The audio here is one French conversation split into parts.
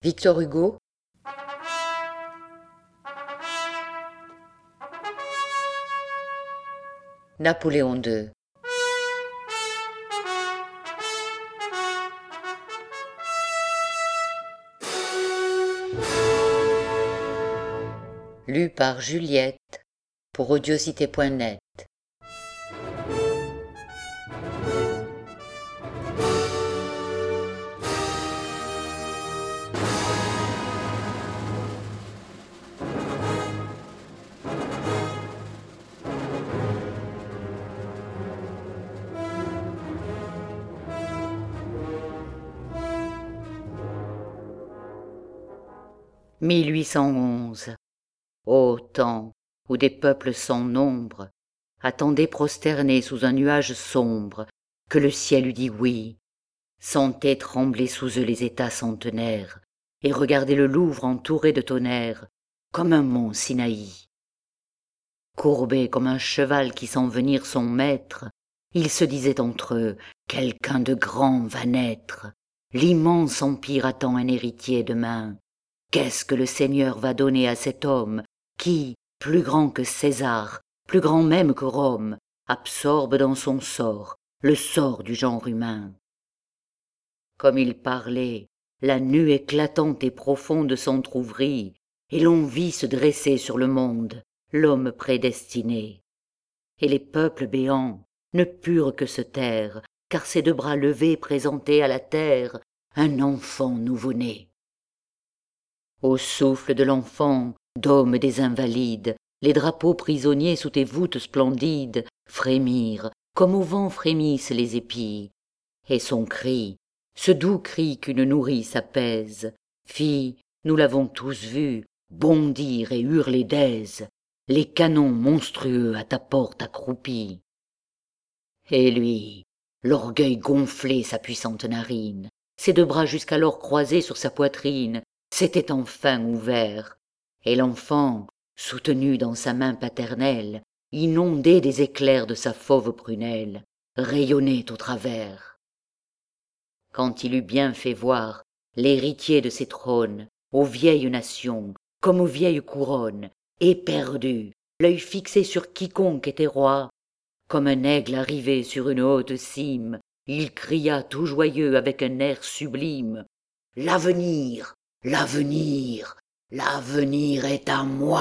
Victor Hugo. Napoléon II. Lu par Juliette pour audiocité.net. « 1811. Ô temps où des peuples sans nombre attendaient prosternés sous un nuage sombre que le ciel eût dit oui, sentaient trembler sous eux les États centenaires et regardaient le Louvre entouré de tonnerres comme un mont Sinaï. Courbés comme un cheval qui sent venir son maître, ils se disaient entre eux « Quelqu'un de grand va naître, l'immense empire attend un héritier demain. Qu'est-ce que le Seigneur va donner à cet homme qui, plus grand que César, plus grand même que Rome, absorbe dans son sort le sort du genre humain ?» Comme il parlait, la nue éclatante et profonde s'entr'ouvrit, et l'on vit se dresser sur le monde l'homme prédestiné. Et les peuples béants ne purent que se taire, car ses deux bras levés présentaient à la terre un enfant nouveau-né. Au souffle de l'enfant, dôme des invalides, les drapeaux prisonniers sous tes voûtes splendides frémirent, comme au vent frémissent les épis. Et son cri, ce doux cri qu'une nourrice apaise, fit, nous l'avons tous vu, bondir et hurler d'aise, les canons monstrueux à ta porte accroupis. Et lui, l'orgueil gonflé sa puissante narine, ses deux bras jusqu'alors croisés sur sa poitrine, s'était enfin ouvert, et l'enfant, soutenu dans sa main paternelle, inondé des éclairs de sa fauve prunelle, rayonnait au travers. Quand il eut bien fait voir l'héritier de ses trônes aux vieilles nations, comme aux vieilles couronnes, éperdu, l'œil fixé sur quiconque était roi, comme un aigle arrivé sur une haute cime, il cria tout joyeux avec un air sublime « L'avenir, l'avenir, l'avenir est à moi !»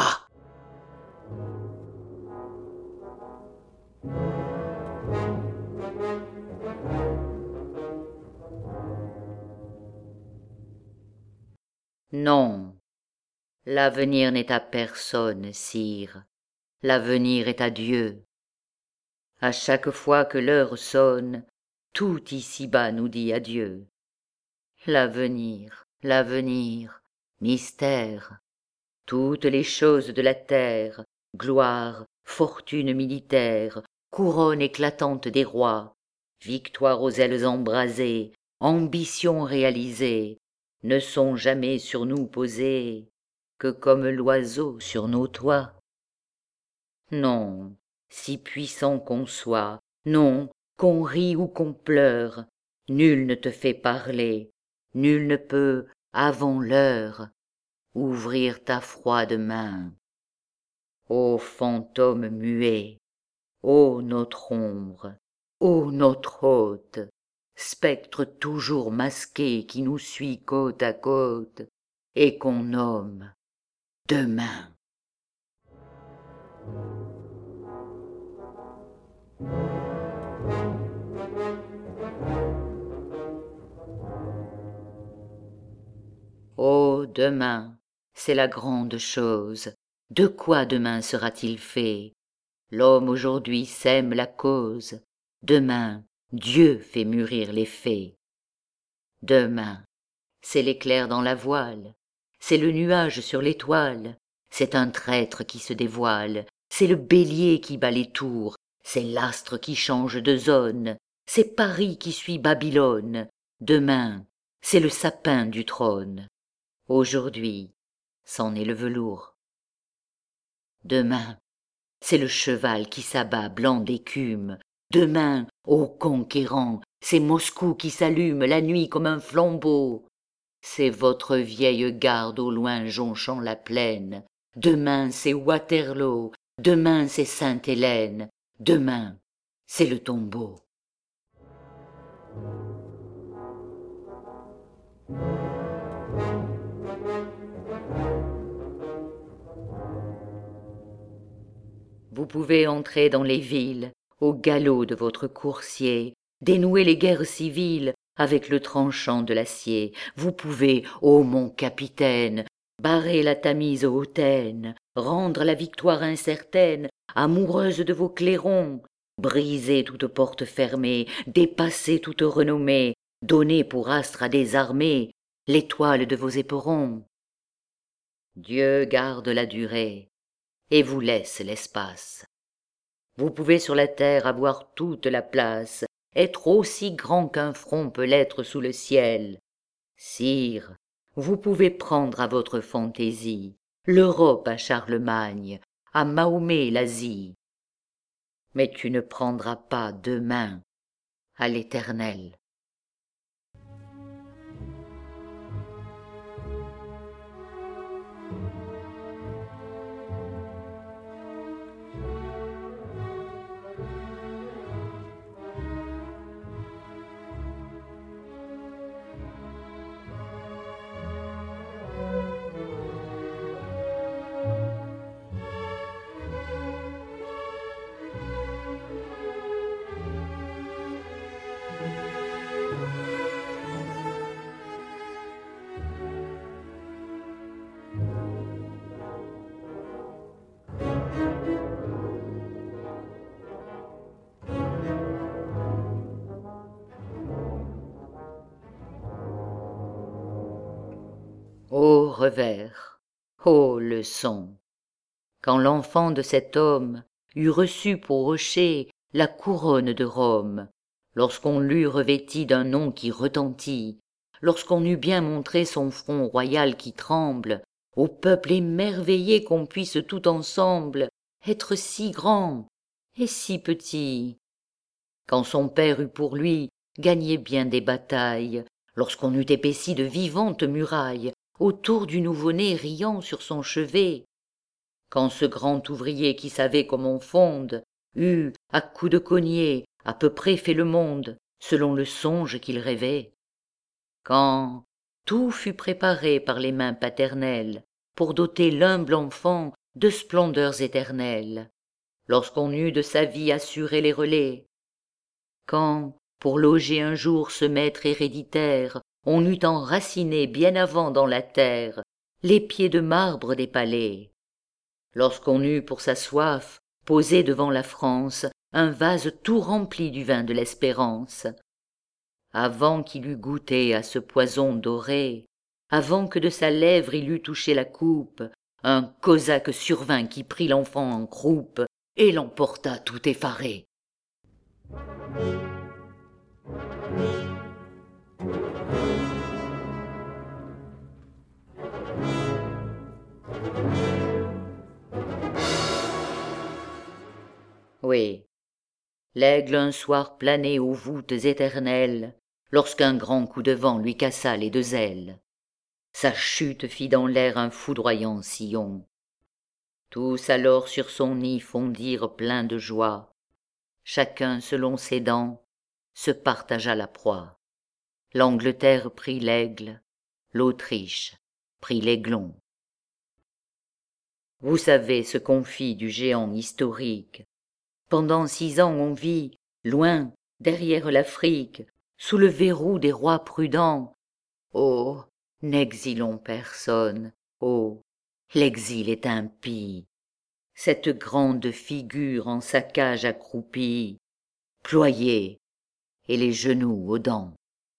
Non, l'avenir n'est à personne, sire, l'avenir est à Dieu. À chaque fois que l'heure sonne, tout ici-bas nous dit adieu. L'avenir, l'avenir, mystère, toutes les choses de la terre, gloire, fortune militaire, couronne éclatante des rois, victoire aux ailes embrasées, ambition réalisée, ne sont jamais sur nous posées que comme l'oiseau sur nos toits. Non, si puissant qu'on soit, non, qu'on rit ou qu'on pleure, nul ne te fait parler, nul ne peut, avant l'heure, ouvrir ta froide main. Ô fantôme muet, ô notre ombre, ô notre hôte, spectre toujours masqué qui nous suit côte à côte et qu'on nomme demain. Oh, demain, c'est la grande chose. De quoi demain sera-t-il fait? L'homme aujourd'hui sème la cause. Demain, Dieu fait mûrir les faits. Demain, c'est l'éclair dans la voile, c'est le nuage sur l'étoile, c'est un traître qui se dévoile, c'est le bélier qui bat les tours, c'est l'astre qui change de zone, c'est Paris qui suit Babylone. Demain, c'est le sapin du trône. Aujourd'hui, c'en est le velours. Demain, c'est le cheval qui s'abat blanc d'écume. Demain, ô conquérant, c'est Moscou qui s'allume la nuit comme un flambeau. c'est votre vieille garde au loin jonchant la plaine. Demain c'est Waterloo, demain c'est Sainte-Hélène, demain c'est le tombeau. Vous pouvez entrer dans les villes, au galop de votre coursier, dénouer les guerres civiles avec le tranchant de l'acier. Vous pouvez, ô mon capitaine, barrer la Tamise hautaine, rendre la victoire incertaine, amoureuse de vos clairons, briser toute porte fermée, dépasser toute renommée, donner pour astre à des armées l'étoile de vos éperons. Dieu garde la durée et vous laisse l'espace. Vous pouvez sur la terre avoir toute la place, être aussi grand qu'un front peut l'être sous le ciel. Sire, vous pouvez prendre à votre fantaisie l'Europe à Charlemagne, à Mahomet l'Asie. Mais tu ne prendras pas demain à l'Éternel. Ô revers, ô leçon, quand l'enfant de cet homme eut reçu pour rocher la couronne de Rome, lorsqu'on l'eut revêti d'un nom qui retentit, lorsqu'on eut bien montré son front royal qui tremble, au peuple émerveillé qu'on puisse tout ensemble être si grand et si petit, quand son père eut pour lui gagné bien des batailles, lorsqu'on eut épaissi de vivantes murailles autour du nouveau-né riant sur son chevet, quand ce grand ouvrier qui savait comme on fonde eut, à coups de cognée, à peu près fait le monde, selon le songe qu'il rêvait, quand tout fut préparé par les mains paternelles pour doter l'humble enfant de splendeurs éternelles, lorsqu'on eut de sa vie assuré les relais, quand, pour loger un jour ce maître héréditaire, on eut enraciné bien avant dans la terre les pieds de marbre des palais, lorsqu'on eut pour sa soif posé devant la France un vase tout rempli du vin de l'espérance, avant qu'il eût goûté à ce poison doré, avant que de sa lèvre il eût touché la coupe, un cosaque survint qui prit l'enfant en croupe et l'emporta tout effaré. Oui, l'aigle un soir planait aux voûtes éternelles, lorsqu'un grand coup de vent lui cassa les deux ailes. Sa chute fit dans l'air un foudroyant sillon. Tous alors sur son nid fondirent pleins de joie. Chacun selon ses dents se partagea la proie. L'Angleterre prit l'aigle, l'Autriche prit l'aiglon. Vous savez ce qu'on fit du géant historique. Pendant 6 ans on vit, loin, derrière l'Afrique, sous le verrou des rois prudents. Oh, n'exilons personne, oh, l'exil est impie. Cette grande figure en sa cage accroupie, ployée, et les genoux aux dents.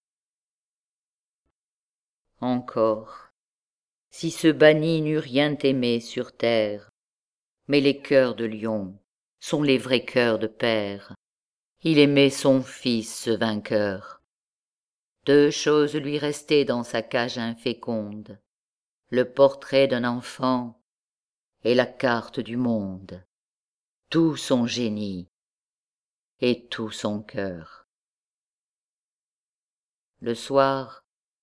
Encore, si ce banni n'eût rien aimé sur terre, mais les cœurs de lion sont les vrais cœurs de père. Il aimait son fils, ce vainqueur. 2 choses lui restaient dans sa cage inféconde, le portrait d'un enfant et la carte du monde, tout son génie et tout son cœur. Le soir,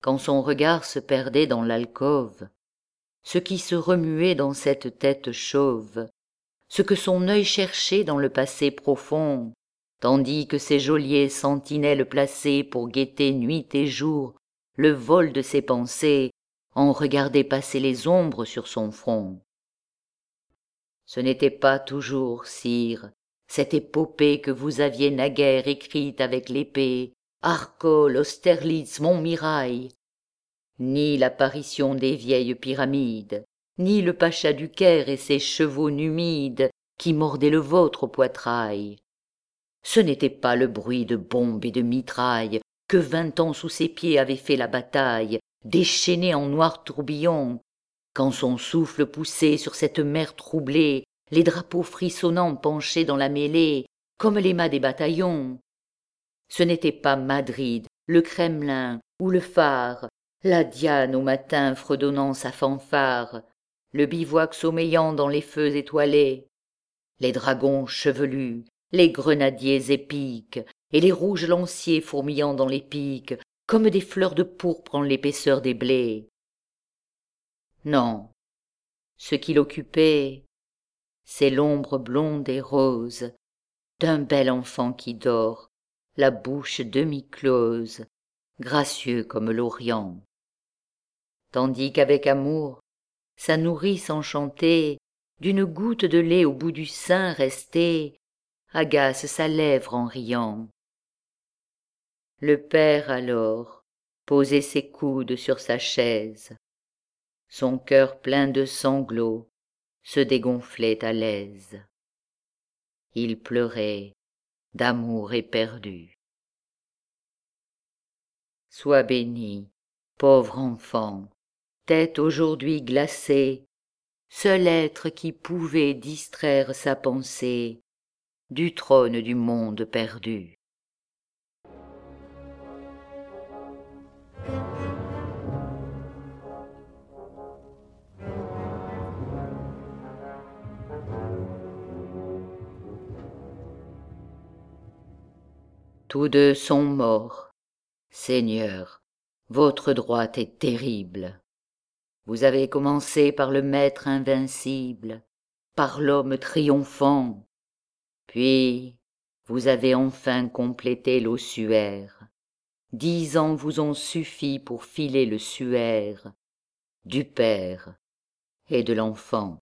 quand son regard se perdait dans l'alcôve, ce qui se remuait dans cette tête chauve, ce que son œil cherchait dans le passé profond, tandis que ses geôliers sentinelles placés pour guetter nuit et jour le vol de ses pensées en regardaient passer les ombres sur son front. Ce n'était pas toujours, sire, cette épopée que vous aviez naguère écrite avec l'épée, Arcole, Austerlitz, Montmirail, ni l'apparition des vieilles pyramides, ni le pacha du Caire et ses chevaux numides qui mordaient le vôtre au poitrail. Ce n'était pas le bruit de bombes et de mitrailles que 20 ans sous ses pieds avait fait la bataille, déchaînée en noirs tourbillons, quand son souffle poussait sur cette mer troublée, les drapeaux frissonnants penchés dans la mêlée, comme les mâts des bataillons. Ce n'était pas Madrid, le Kremlin ou le phare, la Diane au matin fredonnant sa fanfare, le bivouac sommeillant dans les feux étoilés, les dragons chevelus, les grenadiers épiques, et les rouges lanciers fourmillant dans les piques, comme des fleurs de pourpre en l'épaisseur des blés. Non, ce qui l'occupait, c'est l'ombre blonde et rose d'un bel enfant qui dort, la bouche demi-close, gracieux comme l'Orient. Tandis qu'avec amour, sa nourrice enchantée, d'une goutte de lait au bout du sein restée, agace sa lèvre en riant. Le père alors posait ses coudes sur sa chaise, son cœur plein de sanglots se dégonflait à l'aise. Il pleurait d'amour éperdu. Sois béni, pauvre enfant, tête aujourd'hui glacée, seul être qui pouvait distraire sa pensée du trône du monde perdu. Tous deux sont morts. Seigneur, votre droite est terrible. Vous avez commencé par le maître invincible, par l'homme triomphant, puis vous avez enfin complété l'ossuaire. 10 ans vous ont suffi pour filer le suaire du père et de l'enfant.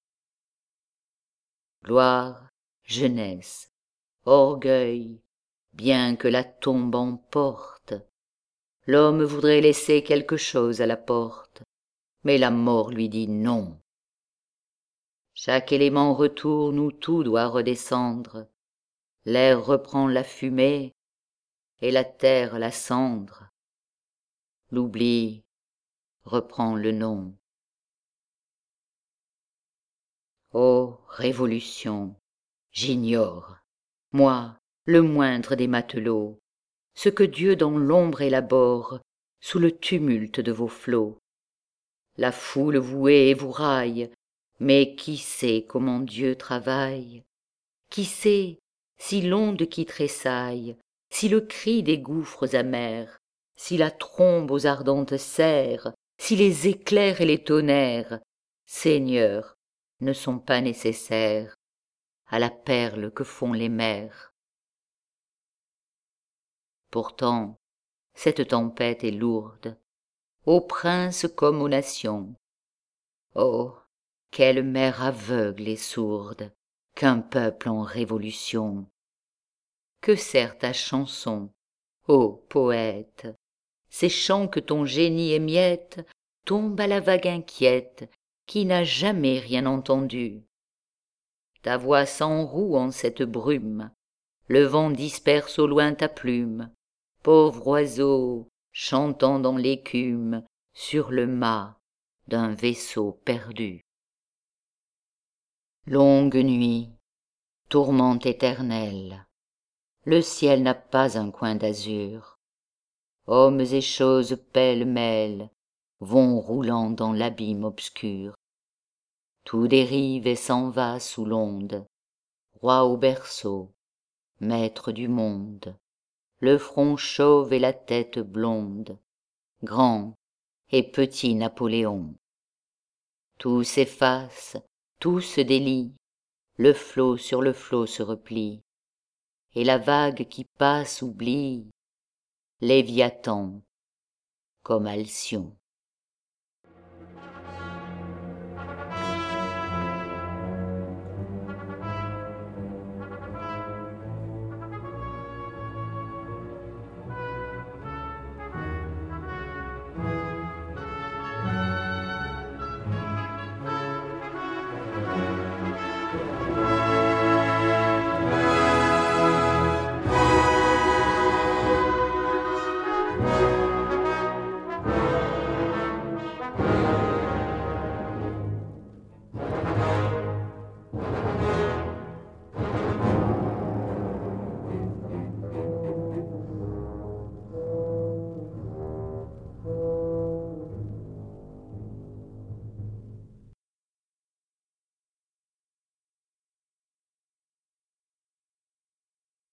Gloire, jeunesse, orgueil, bien que la tombe emporte, l'homme voudrait laisser quelque chose à la porte, mais la mort lui dit non. Chaque élément retourne où tout doit redescendre, l'air reprend la fumée et la terre la cendre. L'oubli reprend le nom. Ô révolution, j'ignore, moi, le moindre des matelots, ce que Dieu dans l'ombre élabore sous le tumulte de vos flots. La foule vous hait et vous raille, mais qui sait comment Dieu travaille? Qui sait si l'onde qui tressaille, si le cri des gouffres amers, si la trombe aux ardentes serres, si les éclairs et les tonnerres, Seigneur, ne sont pas nécessaires à la perle que font les mers? Pourtant, cette tempête est lourde, aux princes comme aux nations. Oh, quelle mer aveugle et sourde qu'un peuple en révolution! Que sert ta chanson, ô poète? Ces chants que ton génie émiette tombent à la vague inquiète qui n'a jamais rien entendu. Ta voix s'enroue en cette brume, le vent disperse au loin ta plume, pauvre oiseau chantant dans l'écume sur le mât d'un vaisseau perdu. Longue nuit, tourmente éternelle, le ciel n'a pas un coin d'azur, hommes et choses pêle-mêle vont roulant dans l'abîme obscur. Tout dérive et s'en va sous l'onde, roi au berceau, maître du monde, le front chauve et la tête blonde, grand et petit Napoléon. Tout s'efface, tout se délie, le flot sur le flot se replie, et la vague qui passe oublie Léviathan comme Alcyon.